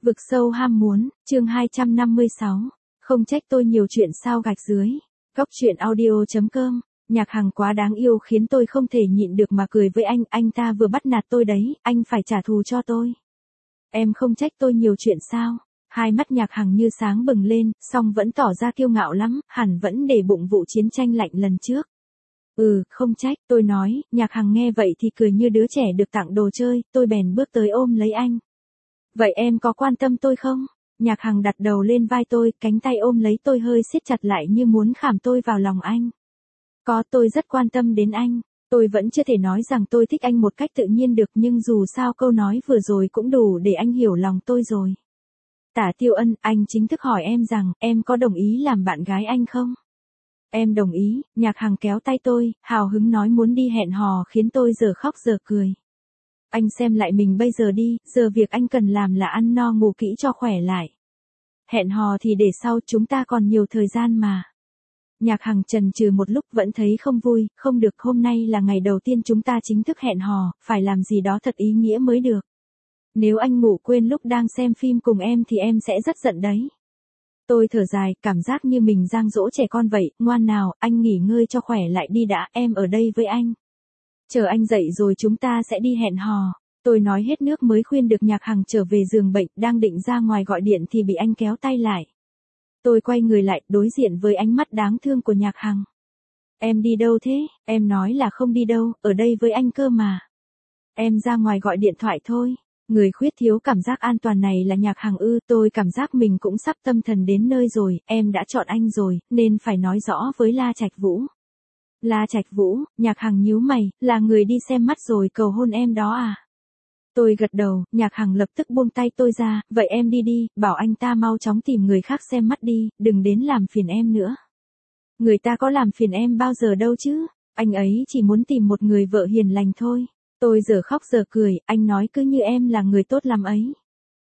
Vực sâu ham muốn, chương 256. Không trách tôi nhiều chuyện sao gạch dưới. Góc truyện audio.com. Nhạc Hằng quá đáng yêu khiến tôi không thể nhịn được mà cười với anh ta vừa bắt nạt tôi đấy, anh phải trả thù cho tôi. Em không trách tôi nhiều chuyện sao? Hai mắt Nhạc Hằng như sáng bừng lên, song vẫn tỏ ra kiêu ngạo lắm, hẳn vẫn để bụng vụ chiến tranh lạnh lần trước. Không trách, tôi nói. Nhạc Hằng nghe vậy thì cười như đứa trẻ được tặng đồ chơi, tôi bèn bước tới ôm lấy anh. Vậy em có quan tâm tôi không? Nhạc Hằng đặt đầu lên vai tôi, cánh tay ôm lấy tôi hơi siết chặt lại như muốn khảm tôi vào lòng anh. Có, tôi rất quan tâm đến anh. Tôi vẫn chưa thể nói rằng tôi thích anh một cách tự nhiên được, nhưng dù sao câu nói vừa rồi cũng đủ để anh hiểu lòng tôi rồi. Tả Tiêu Ân, anh chính thức hỏi em rằng, em có đồng ý làm bạn gái anh không? Em đồng ý. Nhạc Hằng kéo tay tôi, hào hứng nói muốn đi hẹn hò khiến tôi giờ khóc giờ cười. Anh xem lại mình bây giờ đi, giờ việc anh cần làm là ăn no ngủ kỹ cho khỏe lại. Hẹn hò thì để sau, chúng ta còn nhiều thời gian mà. Nhạc Hằng chần chừ một lúc vẫn thấy không vui, không được, hôm nay là ngày đầu tiên chúng ta chính thức hẹn hò, phải làm gì đó thật ý nghĩa mới được. Nếu anh ngủ quên lúc đang xem phim cùng em thì em sẽ rất giận đấy. Tôi thở dài, cảm giác như mình giang dỗ trẻ con vậy, ngoan nào, anh nghỉ ngơi cho khỏe lại đi đã, em ở đây với anh. Chờ anh dậy rồi chúng ta sẽ đi hẹn hò. Tôi nói hết nước mới khuyên được Nhạc Hằng trở về giường bệnh, đang định ra ngoài gọi điện thì bị anh kéo tay lại. Tôi quay người lại, đối diện với ánh mắt đáng thương của Nhạc Hằng. Em đi đâu thế? Em nói là không đi đâu, ở đây với anh cơ mà. Em ra ngoài gọi điện thoại thôi. Người khuyết thiếu cảm giác an toàn này là Nhạc Hằng ư? Tôi cảm giác mình cũng sắp tâm thần đến nơi rồi, em đã chọn anh rồi, nên phải nói rõ với La Trạch Vũ. La Trạch Vũ, Nhạc Hằng nhíu mày, là người đi xem mắt rồi cầu hôn em đó à? Tôi gật đầu, Nhạc Hằng lập tức buông tay tôi ra, vậy em đi đi, bảo anh ta mau chóng tìm người khác xem mắt đi, đừng đến làm phiền em nữa. Người ta có làm phiền em bao giờ đâu chứ, anh ấy chỉ muốn tìm một người vợ hiền lành thôi. Tôi giờ khóc giờ cười, anh nói cứ như em là người tốt lắm ấy.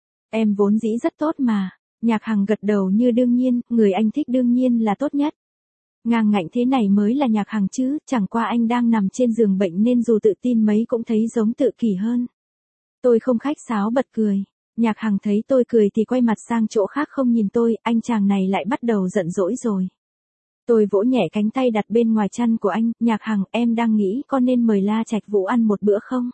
Em vốn dĩ rất tốt mà. Nhạc Hằng gật đầu như đương nhiên, người anh thích đương nhiên là tốt nhất. Ngang ngạnh thế này mới là Nhạc Hằng chứ, chẳng qua anh đang nằm trên giường bệnh nên dù tự tin mấy cũng thấy giống tự kỷ hơn. Tôi không khách sáo bật cười. Nhạc Hằng thấy tôi cười thì quay mặt sang chỗ khác không nhìn tôi, anh chàng này lại bắt đầu giận dỗi rồi. Tôi vỗ nhẹ cánh tay đặt bên ngoài chăn của anh, Nhạc Hằng, em đang nghĩ có nên mời La Trạch Vũ ăn một bữa không?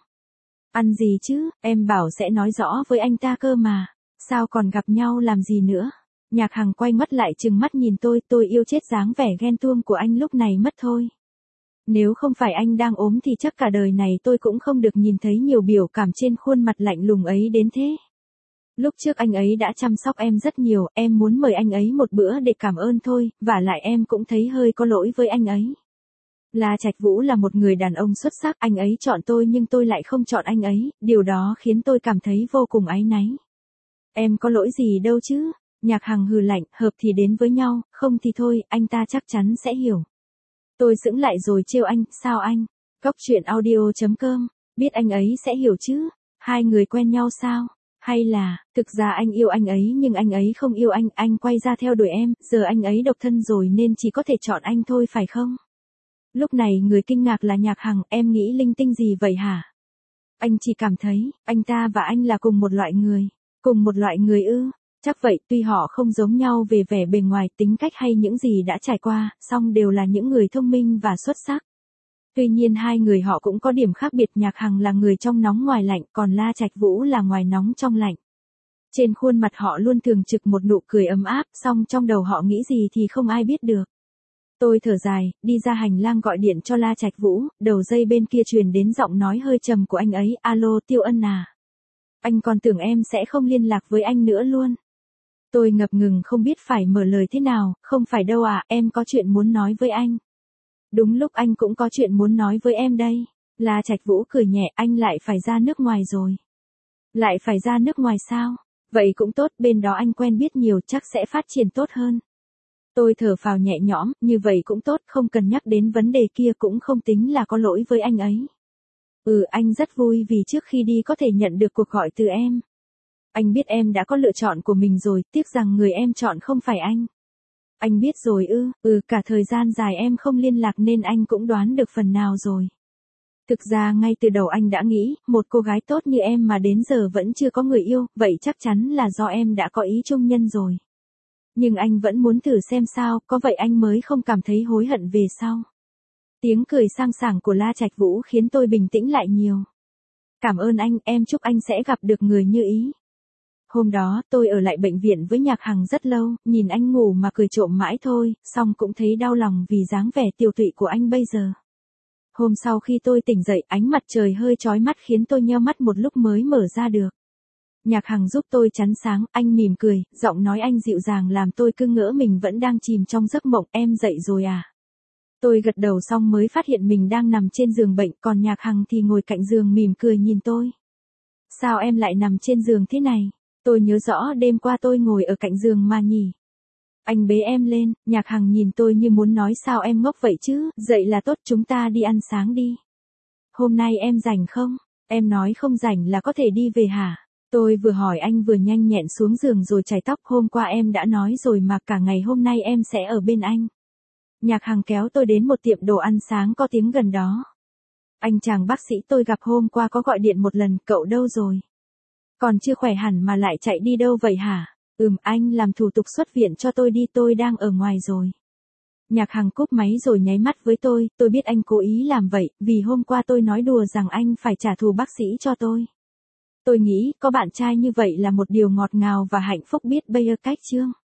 Ăn gì chứ, em bảo sẽ nói rõ với anh ta cơ mà, sao còn gặp nhau làm gì nữa? Nhạc Hằng quay mắt lại trừng mắt nhìn tôi yêu chết dáng vẻ ghen tuông của anh lúc này mất thôi. Nếu không phải anh đang ốm thì chắc cả đời này tôi cũng không được nhìn thấy nhiều biểu cảm trên khuôn mặt lạnh lùng ấy đến thế. Lúc trước anh ấy đã chăm sóc em rất nhiều, em muốn mời anh ấy một bữa để cảm ơn thôi, vả lại em cũng thấy hơi có lỗi với anh ấy. La Trạch Vũ là một người đàn ông xuất sắc, anh ấy chọn tôi nhưng tôi lại không chọn anh ấy, điều đó khiến tôi cảm thấy vô cùng áy náy. Em có lỗi gì đâu chứ? Nhạc Hằng hừ lạnh, hợp thì đến với nhau, không thì thôi, anh ta chắc chắn sẽ hiểu. Tôi sững lại rồi trêu anh, sao anh? Góc truyện audio.com, biết anh ấy sẽ hiểu chứ? Hai người quen nhau sao? Hay là, thực ra anh yêu anh ấy nhưng anh ấy không yêu anh quay ra theo đuổi em, giờ anh ấy độc thân rồi nên chỉ có thể chọn anh thôi phải không? Lúc này người kinh ngạc là Nhạc Hằng, em nghĩ linh tinh gì vậy hả? Anh chỉ cảm thấy, anh ta và anh là cùng một loại người. Cùng một loại người ư? Chắc vậy, tuy họ không giống nhau về vẻ bề ngoài, tính cách hay những gì đã trải qua, song đều là những người thông minh và xuất sắc. Tuy nhiên hai người họ cũng có điểm khác biệt, Nhạc Hằng là người trong nóng ngoài lạnh, còn La Trạch Vũ là ngoài nóng trong lạnh. Trên khuôn mặt họ luôn thường trực một nụ cười ấm áp, song trong đầu họ nghĩ gì thì không ai biết được. Tôi thở dài, đi ra hành lang gọi điện cho La Trạch Vũ, đầu dây bên kia truyền đến giọng nói hơi trầm của anh ấy, alo Tiêu Ân à. Anh còn tưởng em sẽ không liên lạc với anh nữa luôn. Tôi ngập ngừng không biết phải mở lời thế nào, không phải đâu à, em có chuyện muốn nói với anh. Đúng lúc anh cũng có chuyện muốn nói với em đây. La Trạch Vũ cười nhẹ, anh lại phải ra nước ngoài rồi. Lại phải ra nước ngoài sao? Vậy cũng tốt, bên đó anh quen biết nhiều chắc sẽ phát triển tốt hơn. Tôi thở phào nhẹ nhõm, như vậy cũng tốt, không cần nhắc đến vấn đề kia cũng không tính là có lỗi với anh ấy. Anh rất vui vì trước khi đi có thể nhận được cuộc gọi từ em. Anh biết em đã có lựa chọn của mình rồi, tiếc rằng người em chọn không phải anh. Anh biết rồi ư? Cả thời gian dài em không liên lạc nên anh cũng đoán được phần nào rồi. Thực ra ngay từ đầu anh đã nghĩ, một cô gái tốt như em mà đến giờ vẫn chưa có người yêu, vậy chắc chắn là do em đã có ý chung nhân rồi. Nhưng anh vẫn muốn thử xem sao, có vậy anh mới không cảm thấy hối hận về sau. Tiếng cười sang sảng của La Trạch Vũ khiến tôi bình tĩnh lại nhiều. Cảm ơn anh, em chúc anh sẽ gặp được người như ý. Hôm đó, tôi ở lại bệnh viện với Nhạc Hằng rất lâu, nhìn anh ngủ mà cười trộm mãi thôi, xong cũng thấy đau lòng vì dáng vẻ tiều tụy của anh bây giờ. Hôm sau khi tôi tỉnh dậy, ánh mặt trời hơi chói mắt khiến tôi nheo mắt một lúc mới mở ra được. Nhạc Hằng giúp tôi chắn sáng, anh mỉm cười, giọng nói anh dịu dàng làm tôi cứ ngỡ mình vẫn đang chìm trong giấc mộng. Em dậy rồi à? Tôi gật đầu xong mới phát hiện mình đang nằm trên giường bệnh, còn Nhạc Hằng thì ngồi cạnh giường mỉm cười nhìn tôi. Sao em lại nằm trên giường thế này? Tôi nhớ rõ đêm qua tôi ngồi ở cạnh giường mà nhỉ. Anh bế em lên, Nhạc Hằng nhìn tôi như muốn nói sao em ngốc vậy chứ, dậy là tốt, chúng ta đi ăn sáng đi. Hôm nay em rảnh không? Em nói không rảnh là có thể đi về hả? Tôi vừa hỏi anh vừa nhanh nhẹn xuống giường rồi chải tóc. Hôm qua em đã nói rồi mà, cả ngày hôm nay em sẽ ở bên anh. Nhạc Hằng kéo tôi đến một tiệm đồ ăn sáng có tiếng gần đó. Anh chàng bác sĩ tôi gặp hôm qua có gọi điện một lần, cậu đâu rồi? Còn chưa khỏe hẳn mà lại chạy đi đâu vậy hả? Anh làm thủ tục xuất viện cho tôi đi, tôi đang ở ngoài rồi. Nhạc Hằng cúp máy rồi nháy mắt với tôi biết anh cố ý làm vậy, vì hôm qua tôi nói đùa rằng anh phải trả thù bác sĩ cho tôi. Tôi nghĩ, có bạn trai như vậy là một điều ngọt ngào và hạnh phúc biết bây giờ cách chưa?